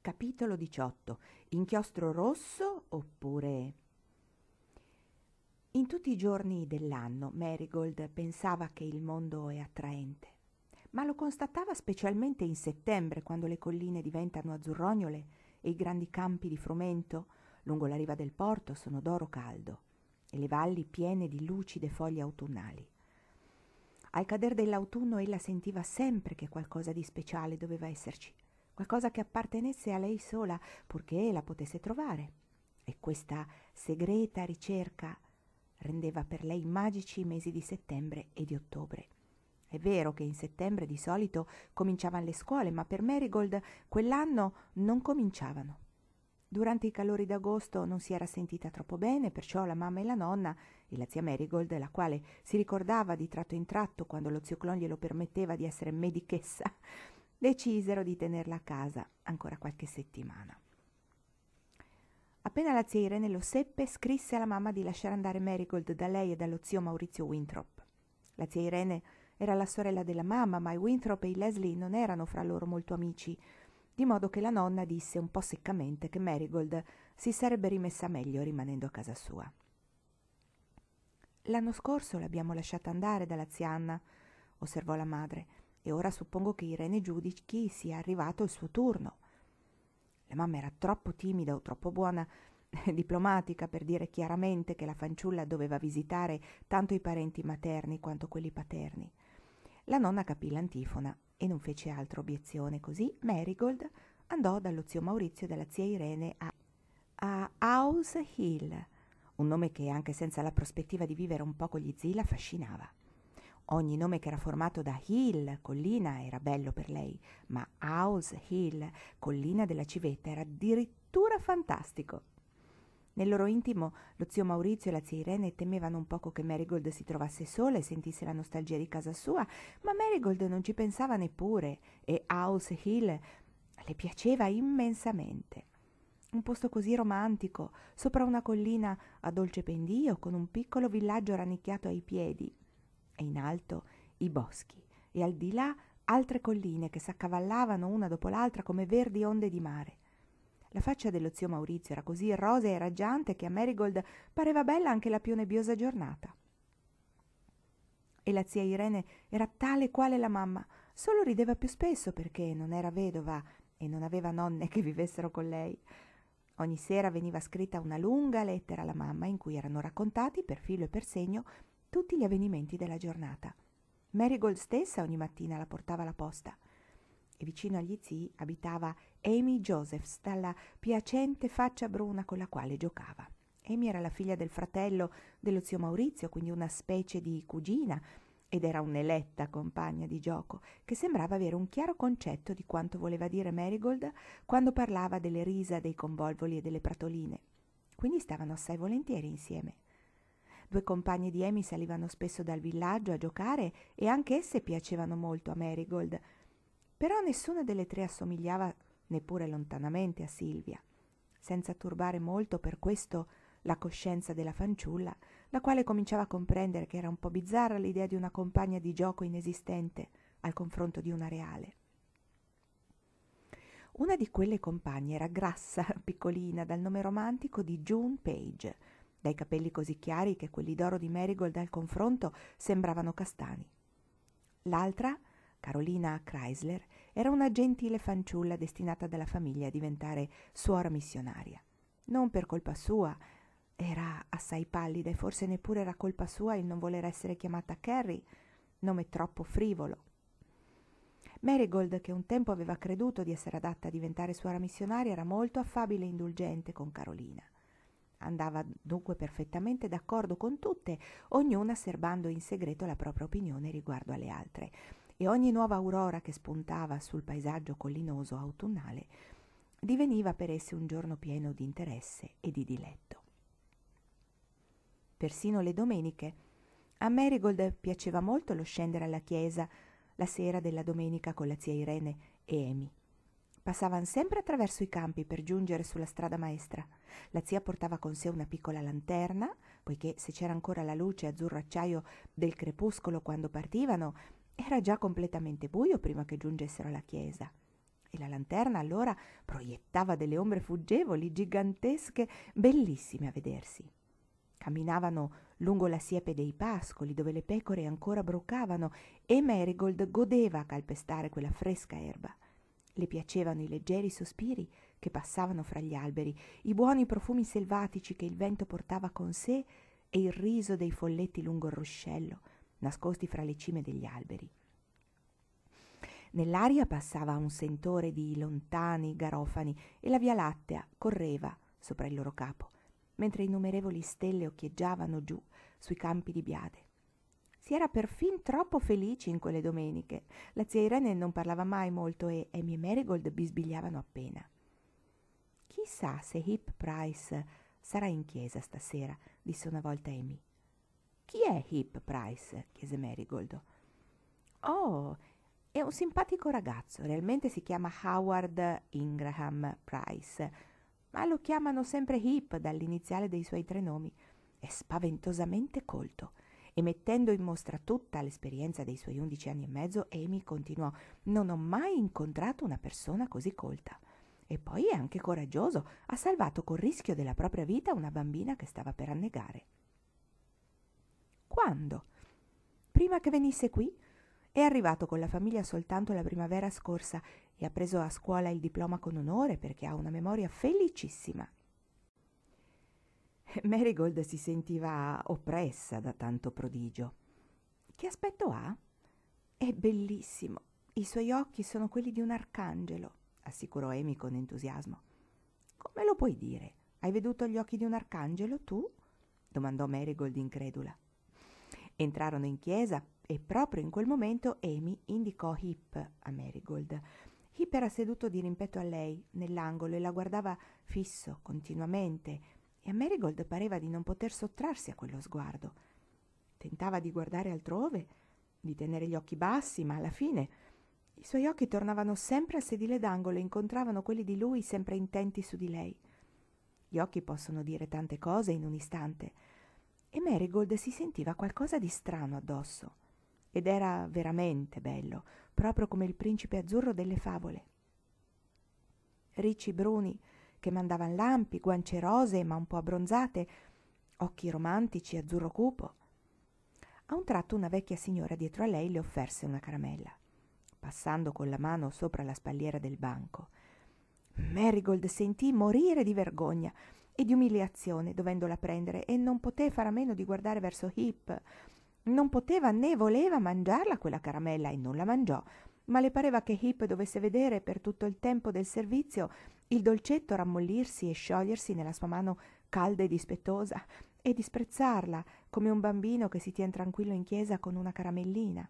Capitolo 18. Inchiostro rosso oppure... In tutti i giorni dell'anno Marigold pensava che il mondo è attraente, ma lo constatava specialmente in settembre, quando le colline diventano azzurrognole e i grandi campi di frumento lungo la riva del porto sono d'oro caldo e le valli piene di lucide foglie autunnali. Al cader dell'autunno ella sentiva sempre che qualcosa di speciale doveva esserci, qualcosa che appartenesse a lei sola, purché la potesse trovare. E questa segreta ricerca rendeva per lei magici i mesi di settembre e di ottobre. È vero che in settembre di solito cominciavano le scuole, ma per Marigold quell'anno non cominciavano. Durante i calori d'agosto non si era sentita troppo bene, perciò la mamma e la nonna e la zia Marigold, la quale si ricordava di tratto in tratto, quando lo zio Clon glielo permetteva, di essere medichessa, decisero di tenerla a casa ancora qualche settimana. Appena la zia Irene lo seppe, scrisse alla mamma di lasciare andare Marigold da lei e dallo zio Maurizio Winthrop. La zia Irene era la sorella della mamma, ma i Winthrop e i Leslie non erano fra loro molto amici, di modo che la nonna disse un po' seccamente che Marigold si sarebbe rimessa meglio rimanendo a casa sua. «L'anno scorso l'abbiamo lasciata andare dalla zia Anna», osservò la madre, «e ora suppongo che Irene giudichi sia arrivato il suo turno». La mamma era troppo timida o troppo buona diplomatica per dire chiaramente che la fanciulla doveva visitare tanto i parenti materni quanto quelli paterni. La nonna capì l'antifona e non fece altra obiezione, così Marigold andò dallo zio Maurizio e dalla zia Irene a House Hill, un nome che anche senza la prospettiva di vivere un po' con gli zii la affascinava. Ogni nome che era formato da Hill, collina, era bello per lei, ma House Hill, collina della civetta, era addirittura fantastico. Nel loro intimo lo zio Maurizio e la zia Irene temevano un poco che Marigold si trovasse sola e sentisse la nostalgia di casa sua, ma Marigold non ci pensava neppure e House Hill le piaceva immensamente. Un posto così romantico, sopra una collina a dolce pendio, con un piccolo villaggio rannicchiato ai piedi, e in alto i boschi, e al di là altre colline che s'accavallavano una dopo l'altra come verdi onde di mare. La faccia dello zio Maurizio era così rosea e raggiante che a Marigold pareva bella anche la più nebbiosa giornata. E la zia Irene era tale quale la mamma, solo rideva più spesso perché non era vedova e non aveva nonne che vivessero con lei. Ogni sera veniva scritta una lunga lettera alla mamma in cui erano raccontati per filo e per segno tutti gli avvenimenti della giornata. Marigold stessa ogni mattina la portava alla posta. E vicino agli zii abitava Amy Josephs, dalla piacente faccia bruna con la quale giocava. Amy era la figlia del fratello dello zio Maurizio, quindi una specie di cugina, ed era un'eletta compagna di gioco che sembrava avere un chiaro concetto di quanto voleva dire Marigold quando parlava delle risa, dei convolvoli e delle pratoline. Quindi stavano assai volentieri insieme. Due compagne di Amy salivano spesso dal villaggio a giocare e anche esse piacevano molto a Marigold, però nessuna delle tre assomigliava neppure lontanamente a Silvia, senza turbare molto per questo la coscienza della fanciulla, la quale cominciava a comprendere che era un po' bizzarra l'idea di una compagna di gioco inesistente al confronto di una reale. Una di quelle compagne era grassa, piccolina, dal nome romantico di June Page, dai capelli così chiari che quelli d'oro di Marigold al confronto sembravano castani. L'altra, Carolina Chrysler, era una gentile fanciulla destinata dalla famiglia a diventare suora missionaria. Non per colpa sua, era assai pallida e forse neppure era colpa sua il non voler essere chiamata Carrie, nome troppo frivolo. Marigold, che un tempo aveva creduto di essere adatta a diventare suora missionaria, era molto affabile e indulgente con Carolina. Andava dunque perfettamente d'accordo con tutte, ognuna serbando in segreto la propria opinione riguardo alle altre, e ogni nuova aurora che spuntava sul paesaggio collinoso autunnale diveniva per esse un giorno pieno di interesse e di diletto. Persino le domeniche. A Marigold piaceva molto lo scendere alla chiesa la sera della domenica con la zia Irene e Amy. Passavan sempre attraverso i campi per giungere sulla strada maestra. La zia portava con sé una piccola lanterna, poiché se c'era ancora la luce azzurro acciaio del crepuscolo quando partivano, era già completamente buio prima che giungessero alla chiesa. E la lanterna allora proiettava delle ombre fuggevoli, gigantesche, bellissime a vedersi. Camminavano lungo la siepe dei pascoli dove le pecore ancora broccavano e Marigold godeva a calpestare quella fresca erba. Le piacevano i leggeri sospiri che passavano fra gli alberi, i buoni profumi selvatici che il vento portava con sé e il riso dei folletti lungo il ruscello, nascosti fra le cime degli alberi. Nell'aria passava un sentore di lontani garofani e la Via Lattea correva sopra il loro capo, mentre innumerevoli stelle occhieggiavano giù sui campi di biade. Si era perfin troppo felici in quelle domeniche. La zia Irene non parlava mai molto e Amy e Marigold bisbigliavano appena. «Chissà se Hip Price sarà in chiesa stasera», disse una volta Amy. «Chi è Hip Price?» chiese Marigold. «Oh, è un simpatico ragazzo, realmente si chiama Howard Ingraham Price, ma lo chiamano sempre Hip dall'iniziale dei suoi 3 nomi. È spaventosamente colto». E mettendo in mostra tutta l'esperienza dei suoi 11 anni e mezzo, Amy continuò: «Non ho mai incontrato una persona così colta. E poi è anche coraggioso, ha salvato col rischio della propria vita una bambina che stava per annegare». «Quando?» «Prima che venisse qui. È arrivato con la famiglia soltanto la primavera scorsa e ha preso a scuola il diploma con onore perché ha una memoria felicissima». Marigold si sentiva oppressa da tanto prodigio. «Che aspetto ha?» «È bellissimo. I suoi occhi sono quelli di un arcangelo», assicurò Amy con entusiasmo. «Come lo puoi dire? Hai veduto gli occhi di un arcangelo, tu?» domandò Marigold incredula. Entrarono in chiesa e proprio in quel momento Amy indicò Hip a Marigold. Hip era seduto di rimpetto a lei, nell'angolo, e la guardava fisso, continuamente, e a Marigold pareva di non poter sottrarsi a quello sguardo. Tentava di guardare altrove, di tenere gli occhi bassi, ma alla fine i suoi occhi tornavano sempre al sedile d'angolo e incontravano quelli di lui sempre intenti su di lei. Gli occhi possono dire tante cose in un istante, e Marigold si sentiva qualcosa di strano addosso, ed era veramente bello, proprio come il principe azzurro delle favole. Ricci bruni che mandavan lampi, guance rosee ma un po' abbronzate, occhi romantici azzurro cupo. A un tratto una vecchia signora dietro a lei le offerse una caramella, passando con la mano sopra la spalliera del banco. Marigold sentì morire di vergogna e di umiliazione dovendola prendere e non poté fare a meno di guardare verso Hip. Non poteva né voleva mangiarla quella caramella e non la mangiò, ma le pareva che Hip dovesse vedere per tutto il tempo del servizio il dolcetto rammollirsi e sciogliersi nella sua mano calda e dispettosa e disprezzarla come un bambino che si tien tranquillo in chiesa con una caramellina.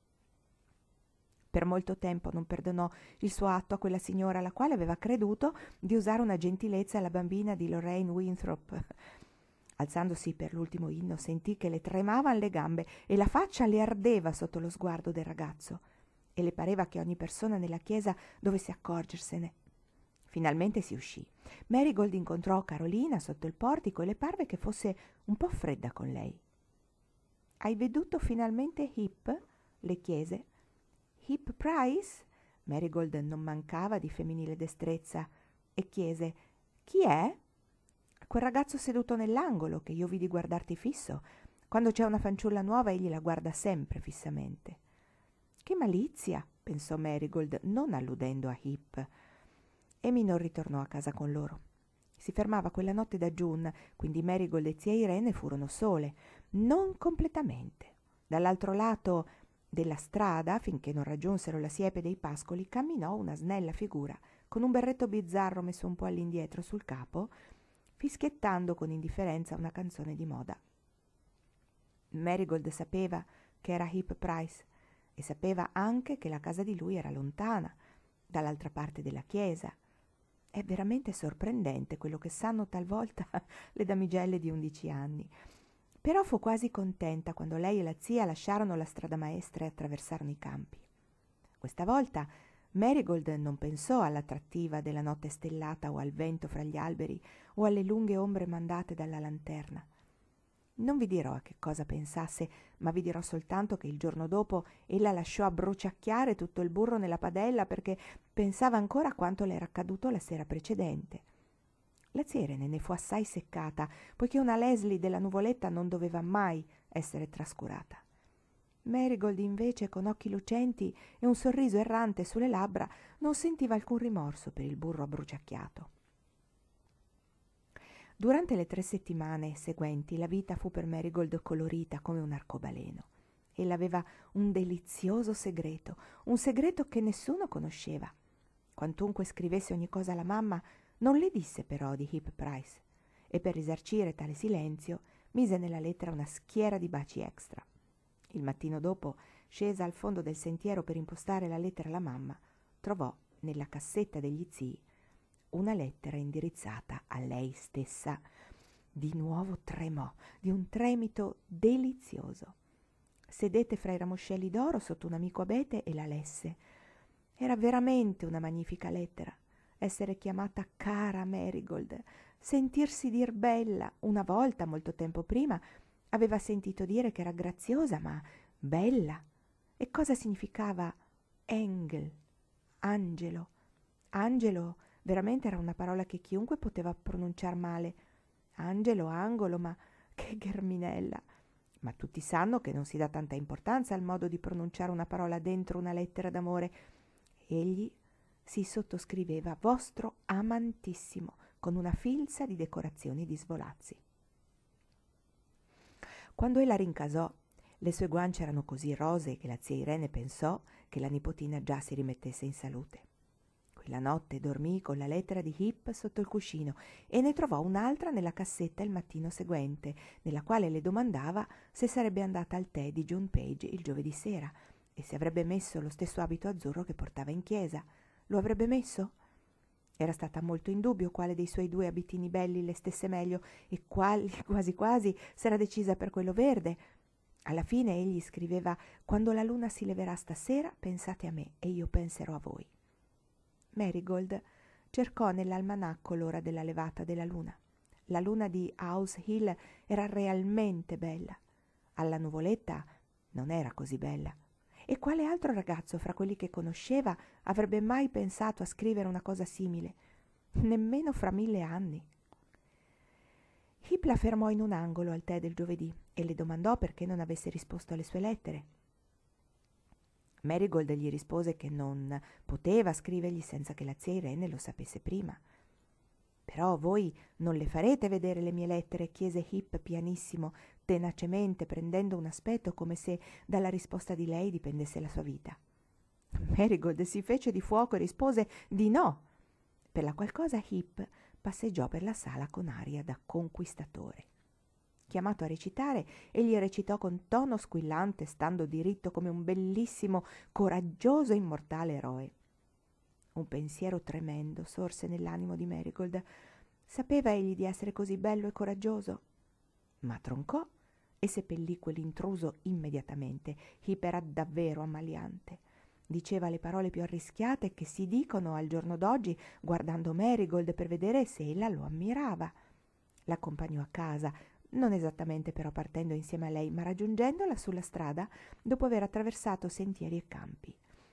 Per molto tempo non perdonò il suo atto a quella signora, la quale aveva creduto di usare una gentilezza alla bambina di Lorraine Winthrop. Alzandosi per l'ultimo inno sentì che le tremavano le gambe e la faccia le ardeva sotto lo sguardo del ragazzo e le pareva che ogni persona nella chiesa dovesse accorgersene. Finalmente si uscì. Marigold incontrò Carolina sotto il portico e le parve che fosse un po' fredda con lei. «Hai veduto finalmente Hip?» le chiese. «Hip Price?» Marigold non mancava di femminile destrezza e chiese: «Chi è?» «Quel ragazzo seduto nell'angolo che io vidi guardarti fisso. Quando c'è una fanciulla nuova egli la guarda sempre fissamente». «Che malizia!» pensò Marigold, non alludendo a Hip. Amy non ritornò a casa con loro. Si fermava quella notte da June, quindi Marigold e zia Irene furono sole, non completamente. Dall'altro lato della strada, finché non raggiunsero la siepe dei pascoli, camminò una snella figura, con un berretto bizzarro messo un po' all'indietro sul capo, fischiettando con indifferenza una canzone di moda. Marigold sapeva che era Hip Price e sapeva anche che la casa di lui era lontana, dall'altra parte della chiesa. È veramente sorprendente quello che sanno talvolta le damigelle di 11 anni. Però fu quasi contenta quando lei e la zia lasciarono la strada maestra e attraversarono i campi. Questa volta Marigold non pensò all'attrattiva della notte stellata o al vento fra gli alberi o alle lunghe ombre mandate dalla lanterna. Non vi dirò a che cosa pensasse, ma vi dirò soltanto che il giorno dopo ella lasciò abbruciacchiare tutto il burro nella padella perché pensava ancora a quanto le era accaduto la sera precedente. La zia Irene ne fu assai seccata, poiché una Leslie della nuvoletta non doveva mai essere trascurata. Marigold invece, con occhi lucenti e un sorriso errante sulle labbra, non sentiva alcun rimorso per il burro abbruciacchiato. Durante le 3 settimane seguenti la vita fu per Marigold colorita come un arcobaleno. Ella aveva un delizioso segreto, un segreto che nessuno conosceva. Quantunque scrivesse ogni cosa alla mamma, non le disse però di Heap Price, e per risarcire tale silenzio mise nella lettera una schiera di baci extra. Il mattino dopo, scesa al fondo del sentiero per impostare la lettera alla mamma, trovò nella cassetta degli zii una lettera indirizzata a lei stessa. Di nuovo tremò, di un tremito delizioso. Sedette fra i ramoscelli d'oro sotto un amico abete e la lesse. Era veramente una magnifica lettera. Essere chiamata cara Marigold, sentirsi dir bella. Una volta, molto tempo prima, aveva sentito dire che era graziosa, ma bella. E cosa significava Engel, angelo? Angelo veramente era una parola che chiunque poteva pronunciar male. Angelo, angolo, ma che gherminella! Ma tutti sanno che non si dà tanta importanza al modo di pronunciare una parola dentro una lettera d'amore. Egli si sottoscriveva vostro amantissimo, con una filza di decorazioni di svolazzi. Quando ella rincasò, le sue guance erano così rosee che la zia Irene pensò che la nipotina già si rimettesse in salute. Quella notte dormì con la lettera di Heap sotto il cuscino e ne trovò un'altra nella cassetta il mattino seguente, nella quale le domandava se sarebbe andata al tè di John Page il giovedì sera e se avrebbe messo lo stesso abito azzurro che portava in chiesa. Lo avrebbe messo? Era stata molto in dubbio quale dei suoi 2 abitini belli le stesse meglio e quasi quasi s'era decisa per quello verde. Alla fine egli scriveva: «Quando la luna si leverà stasera, pensate a me e io penserò a voi». Marigold cercò nell'almanacco l'ora della levata della luna. La luna di House Hill era realmente bella. Alla nuvoletta non era così bella. E quale altro ragazzo fra quelli che conosceva avrebbe mai pensato a scrivere una cosa simile? Nemmeno fra 1000 anni. Heap la fermò in un angolo al tè del giovedì e le domandò perché non avesse risposto alle sue lettere. Marigold gli rispose che non poteva scrivergli senza che la zia Irene lo sapesse prima. «Però voi non le farete vedere le mie lettere?» chiese Heap pianissimo, tenacemente, prendendo un aspetto come se dalla risposta di lei dipendesse la sua vita. Marigold si fece di fuoco e rispose di no. Per la qual cosa Heap passeggiò per la sala con aria da conquistatore. Chiamato a recitare, egli recitò con tono squillante, stando diritto come un bellissimo, coraggioso e immortale eroe. Un pensiero tremendo sorse nell'animo di Marigold. Sapeva egli di essere così bello e coraggioso? Ma troncò e seppellì quell'intruso immediatamente. Heap era davvero ammaliante. Diceva le parole più arrischiate che si dicono al giorno d'oggi, guardando Marigold per vedere se ella lo ammirava. L'accompagnò a casa, non esattamente però partendo insieme a lei, ma raggiungendola sulla strada dopo aver attraversato sentieri e campi.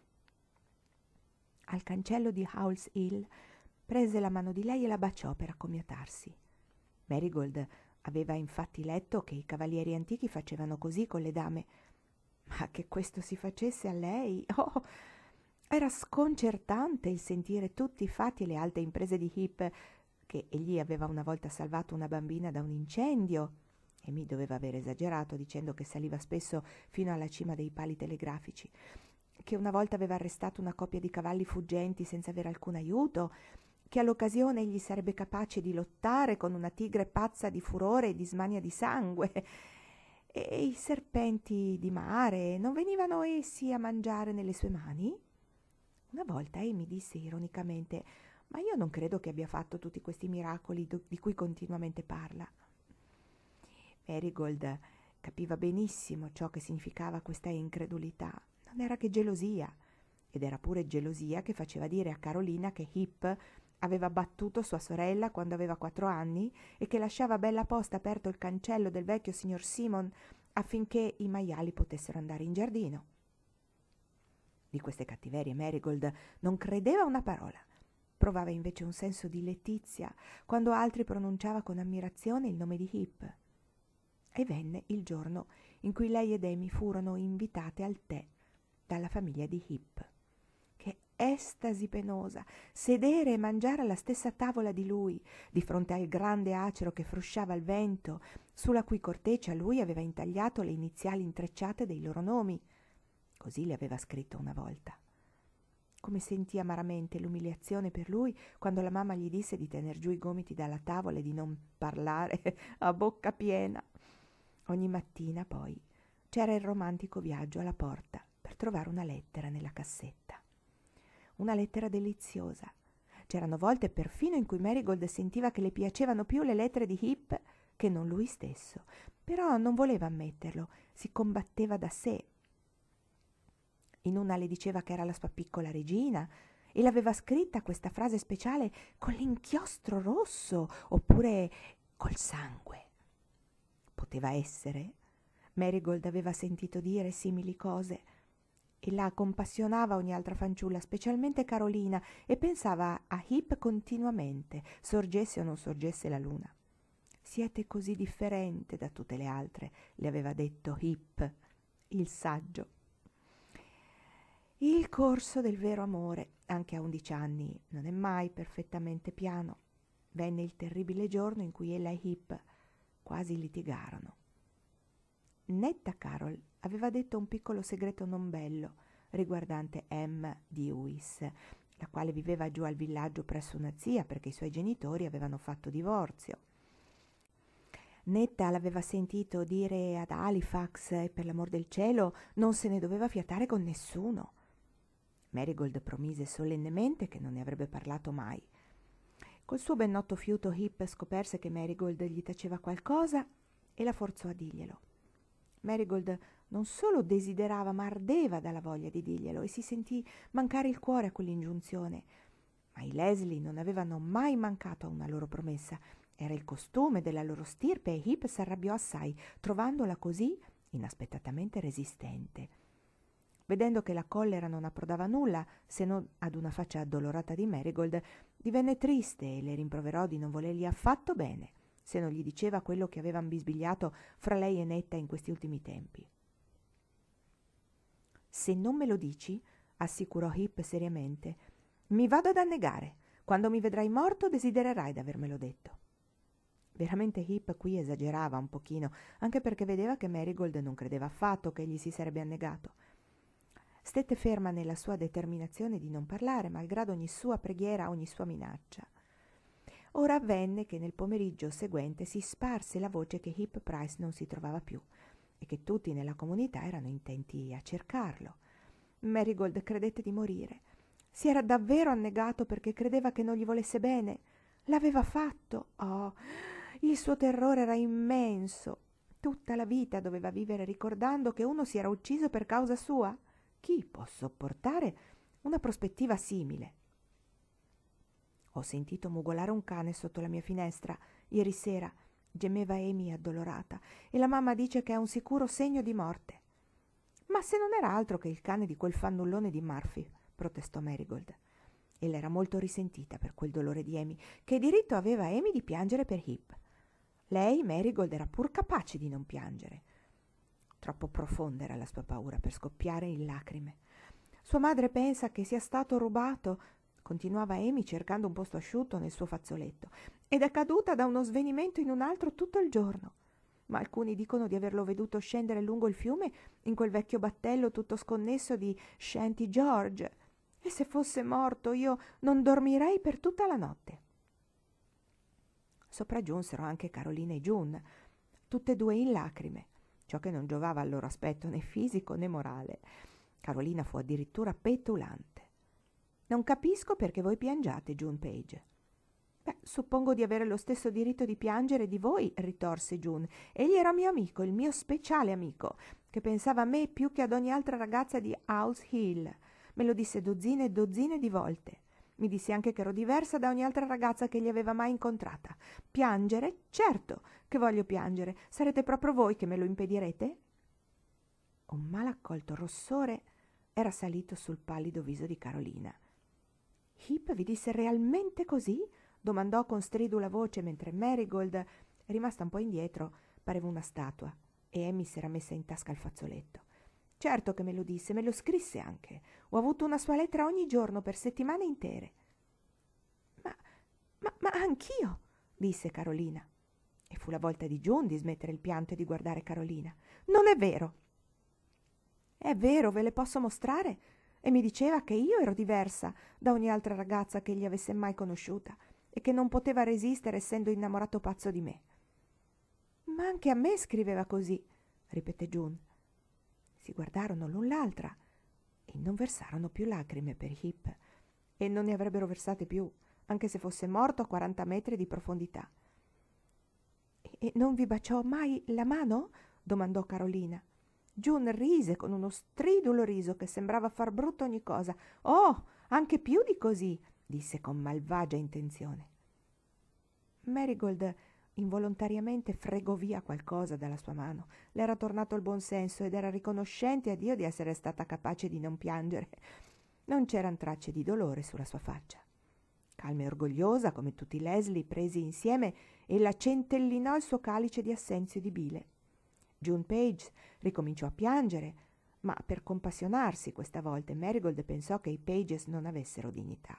Al cancello di House Hill prese la mano di lei e la baciò per accomiatarsi. Marigold aveva infatti letto che i cavalieri antichi facevano così con le dame, ma che questo si facesse a lei, oh, era sconcertante il sentire tutti i fatti e le alte imprese di Heap, che egli aveva una volta salvato una bambina da un incendio, e mi doveva aver esagerato dicendo che saliva spesso fino alla cima dei pali telegrafici, che una volta aveva arrestato una coppia di cavalli fuggenti senza avere alcun aiuto, che all'occasione egli sarebbe capace di lottare con una tigre pazza di furore e di smania di sangue. E i serpenti di mare, non venivano essi a mangiare nelle sue mani? Una volta mi disse ironicamente: «Ma io non credo che abbia fatto tutti questi miracoli di cui continuamente parla». Marigold capiva benissimo ciò che significava questa incredulità. Non era che gelosia, ed era pure gelosia che faceva dire a Carolina che Heap aveva battuto sua sorella quando aveva 4 anni e che lasciava bella posta aperto il cancello del vecchio signor Simon affinché i maiali potessero andare in giardino. Di queste cattiverie Marigold non credeva una parola. Provava invece un senso di letizia quando altri pronunciava con ammirazione il nome di Heap. E venne il giorno in cui lei ed Amy furono invitate al tè dalla famiglia di Heap. Che estasi penosa sedere e mangiare alla stessa tavola di lui, di fronte al grande acero che frusciava il vento, sulla cui corteccia lui aveva intagliato le iniziali intrecciate dei loro nomi. Così le aveva scritto una volta. Come sentì amaramente l'umiliazione per lui quando la mamma gli disse di tener giù i gomiti dalla tavola e di non parlare a bocca piena. Ogni mattina poi c'era il romantico viaggio alla porta per trovare una lettera nella cassetta. Una lettera deliziosa. C'erano volte perfino in cui Marigold sentiva che le piacevano più le lettere di Heap che non lui stesso, però non voleva ammetterlo, si combatteva da sé. In una le diceva che era la sua piccola regina e l'aveva scritta questa frase speciale con l'inchiostro rosso oppure col sangue. Poteva essere? Marigold aveva sentito dire simili cose e la compassionava ogni altra fanciulla, specialmente Carolina, e pensava a Heap continuamente, sorgesse o non sorgesse la luna. Siete così differente da tutte le altre, le aveva detto Heap, il saggio. Il corso del vero amore, anche a 11 anni, non è mai perfettamente piano. Venne il terribile giorno in cui ella e Heap quasi litigarono. Netta Carol aveva detto un piccolo segreto non bello riguardante Em Dewis, la quale viveva giù al villaggio presso una zia perché i suoi genitori avevano fatto divorzio. Netta l'aveva sentito dire ad Halifax e per l'amor del cielo non se ne doveva fiatare con nessuno. Marigold promise solennemente che non ne avrebbe parlato mai. Col suo ben noto fiuto Heap scoperse che Marigold gli taceva qualcosa e la forzò a dirglielo. Marigold non solo desiderava ma ardeva dalla voglia di dirglielo e si sentì mancare il cuore a quell'ingiunzione. Ma i Leslie non avevano mai mancato a una loro promessa. Era il costume della loro stirpe e Heap s'arrabbiò assai, trovandola così inaspettatamente resistente. Vedendo che la collera non approdava a nulla, se non ad una faccia addolorata di Marigold, divenne triste e le rimproverò di non volergli affatto bene, se non gli diceva quello che aveva bisbigliato fra lei e Netta in questi ultimi tempi. «Se non me lo dici», assicurò Heap seriamente, «mi vado ad annegare. Quando mi vedrai morto desidererai d'avermelo detto». Veramente Heap qui esagerava un pochino, anche perché vedeva che Marigold non credeva affatto che egli si sarebbe annegato. Stette ferma nella sua determinazione di non parlare, malgrado ogni sua preghiera, ogni sua minaccia. Ora avvenne che nel pomeriggio seguente si sparse la voce che Heap Price non si trovava più e che tutti nella comunità erano intenti a cercarlo. Marigold credette di morire. Si era davvero annegato perché credeva che non gli volesse bene. L'aveva fatto. Oh, il suo terrore era immenso. Tutta la vita doveva vivere ricordando che uno si era ucciso per causa sua. Chi può sopportare una prospettiva simile? Ho sentito mugolare un cane sotto la mia finestra ieri sera, gemeva Amy addolorata, e la mamma dice che è un sicuro segno di morte. Ma se non era altro che il cane di quel fannullone di Murphy, protestò Marigold. Ella era molto risentita per quel dolore di Amy. Che diritto aveva Amy di piangere per Heap? Lei, Marigold, era pur capace di non piangere. Troppo profonda era la sua paura per scoppiare in lacrime. Sua madre pensa che sia stato rubato, continuava Amy cercando un posto asciutto nel suo fazzoletto, ed è caduta da uno svenimento in un altro tutto il giorno. Ma alcuni dicono di averlo veduto scendere lungo il fiume in quel vecchio battello tutto sconnesso di Shanty George. E se fosse morto io non dormirei per tutta la notte. Sopraggiunsero anche Carolina e June, tutte e due in lacrime, ciò che non giovava al loro aspetto né fisico né morale. Carolina fu addirittura petulante. «Non capisco perché voi piangiate, June Page». «Beh, suppongo di avere lo stesso diritto di piangere di voi», ritorse June. «Egli era mio amico, il mio speciale amico, che pensava a me più che ad ogni altra ragazza di House Hill. Me lo disse dozzine e dozzine di volte. Mi disse anche che ero diversa da ogni altra ragazza che gli aveva mai incontrata. Piangere? Certo che voglio piangere. Sarete proprio voi che me lo impedirete? Un malaccolto rossore era salito sul pallido viso di Carolina. Heap vi disse realmente così? Domandò con stridula voce mentre Marigold, rimasta un po' indietro, pareva una statua, e Amy si era messa in tasca il fazzoletto. Certo che me lo disse, me lo scrisse anche. Ho avuto una sua lettera ogni giorno per settimane intere. Ma anch'io, disse Carolina. E fu la volta di June di smettere il pianto e di guardare Carolina. Non è vero. È vero, ve le posso mostrare? E mi diceva che io ero diversa da ogni altra ragazza che egli avesse mai conosciuta e che non poteva resistere essendo innamorato pazzo di me. Ma anche a me scriveva così, ripeté June. Si guardarono l'un l'altra e non versarono più lacrime per Heap, e non ne avrebbero versate più, anche se fosse morto a 40 metri di profondità. E non vi baciò mai la mano? Domandò Carolina. June rise con uno stridulo riso che sembrava far brutto ogni cosa. Oh, anche più di così, disse con malvagia intenzione. Marigold involontariamente fregò via qualcosa dalla sua mano. Le era tornato il buon senso ed era riconoscente a Dio di essere stata capace di non piangere. Non c'eran tracce di dolore sulla sua faccia. Calma e orgogliosa, come tutti i Leslie presi insieme, ella centellinò il suo calice di assenzio di bile. June Page ricominciò a piangere, ma per compassionarsi questa volta, Marigold pensò che i Pages non avessero dignità.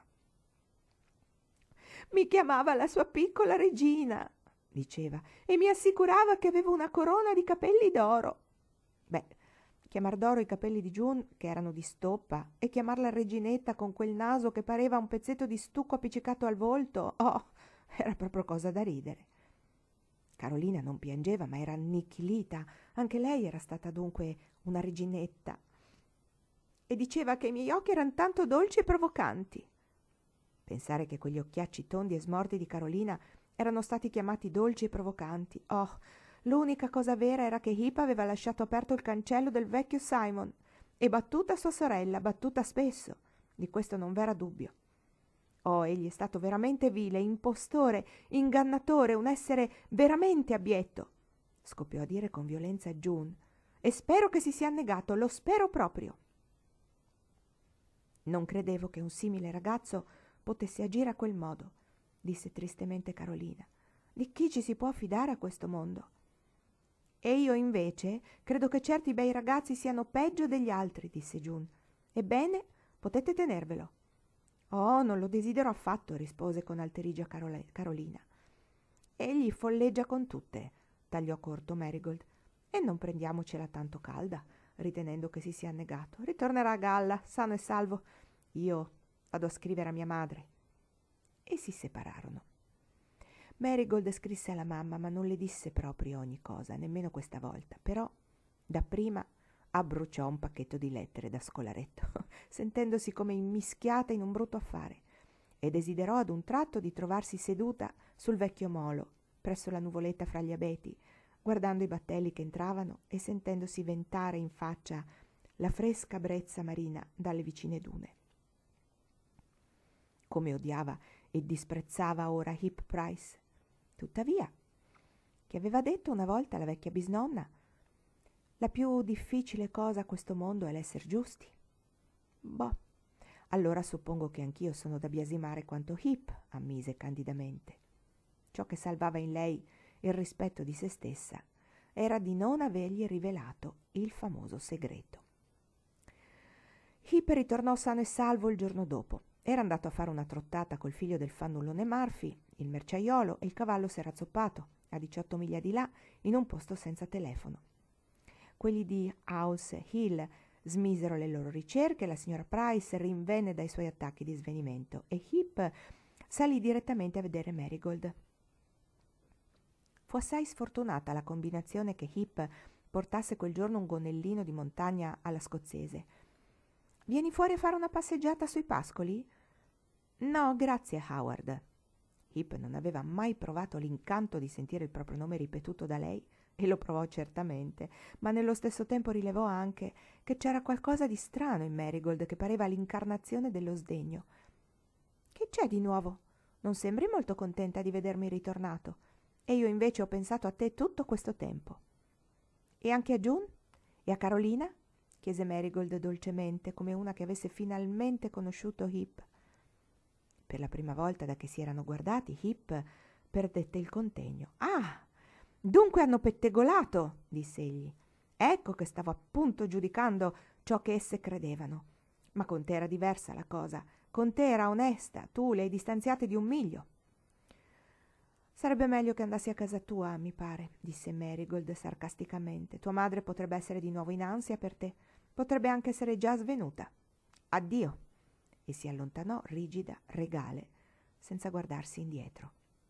Mi chiamava la sua piccola regina, diceva, e mi assicurava che avevo una corona di capelli d'oro. Beh, chiamar d'oro i capelli di June, che erano di stoppa, e chiamarla reginetta con quel naso che pareva un pezzetto di stucco appiccicato al volto, oh, era proprio cosa da ridere. Carolina non piangeva, ma era annichilita. Anche lei era stata dunque una reginetta. E diceva che i miei occhi erano tanto dolci e provocanti. Pensare che quegli occhiacci tondi e smorti di Carolina erano stati chiamati dolci e provocanti. Oh, l'unica cosa vera era che Heap aveva lasciato aperto il cancello del vecchio Simon e battuta sua sorella, battuta spesso. Di questo non v'era dubbio. Oh, egli è stato veramente vile, impostore, ingannatore, un essere veramente abietto, scoppiò a dire con violenza June. E spero che si sia annegato, lo spero proprio. Non credevo che un simile ragazzo potesse agire a quel modo, disse tristemente Carolina. Di chi ci si può fidare a questo mondo? E io invece credo che certi bei ragazzi siano peggio degli altri, disse June. Ebbene, potete tenervelo. Oh, non lo desidero affatto, rispose con alterigia Carolina. Egli folleggia con tutte, tagliò corto Marigold. E non prendiamocela tanto calda, ritenendo che si sia annegato. Ritornerà a galla, sano e salvo. Io vado a scrivere a mia madre. E si separarono. Marigold scrisse alla mamma, ma non le disse proprio ogni cosa, nemmeno questa volta. Però, dapprima, abbruciò un pacchetto di lettere da scolaretto, sentendosi come immischiata in un brutto affare, e desiderò ad un tratto di trovarsi seduta sul vecchio molo, presso la nuvoletta fra gli abeti, guardando i battelli che entravano e sentendosi ventare in faccia la fresca brezza marina dalle vicine dune. Come odiava e disprezzava ora Heap Price. Tuttavia, che aveva detto una volta la vecchia bisnonna, la più difficile cosa a questo mondo è l'esser giusti. Boh, allora suppongo che anch'io sono da biasimare quanto Heap, ammise candidamente. Ciò che salvava in lei il rispetto di se stessa era di non avergli rivelato il famoso segreto. Heap ritornò sano e salvo il giorno dopo. Era andato a fare una trottata col figlio del fannullone Murphy, il merciaiolo, e il cavallo s'era azzoppato, a 18 miglia di là, in un posto senza telefono. Quelli di House Hill smisero le loro ricerche, la signora Price rinvenne dai suoi attacchi di svenimento e Heap salì direttamente a vedere Marigold. Fu assai sfortunata la combinazione che Heap portasse quel giorno un gonnellino di montagna alla scozzese. «Vieni fuori a fare una passeggiata sui pascoli?» «No, grazie, Howard». Heap non aveva mai provato l'incanto di sentire il proprio nome ripetuto da lei, e lo provò certamente, ma nello stesso tempo rilevò anche che c'era qualcosa di strano in Marigold che pareva l'incarnazione dello sdegno. c'è di nuovo? Non sembri molto contenta di vedermi ritornato, e io invece ho pensato a te tutto questo tempo. E anche a June? E a Carolina? Chiese Marigold dolcemente, come una che avesse finalmente conosciuto Heap. Per la prima volta da che si erano guardati, Heap perdette il contegno. «Ah, dunque hanno pettegolato!» disse egli. «Ecco che stavo appunto giudicando ciò che esse credevano. Ma con te era diversa la cosa. Con te era onesta, tu le hai distanziate di 1 miglio». «Sarebbe meglio che andassi a casa tua, mi pare», disse Marigold sarcasticamente. «Tua madre potrebbe essere di nuovo in ansia per te. Potrebbe anche essere già svenuta. Addio!» E si allontanò rigida, regale, senza guardarsi indietro.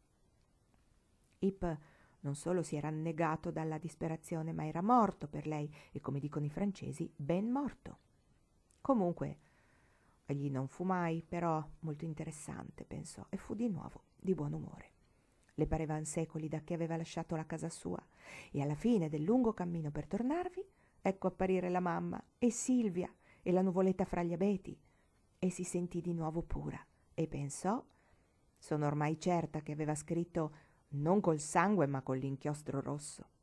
Heap non solo si era annegato dalla disperazione, ma era morto per lei e, come dicono i francesi, ben morto. Comunque, egli non fu mai, però, molto interessante, pensò, e fu di nuovo di buon umore. Le parevan secoli da che aveva lasciato la casa sua, e alla fine del lungo cammino per tornarvi, ecco apparire la mamma e Silvia e la nuvoletta fra gli abeti, e si sentì di nuovo pura e pensò: sono ormai certa che aveva scritto non col sangue ma con l'inchiostro rosso.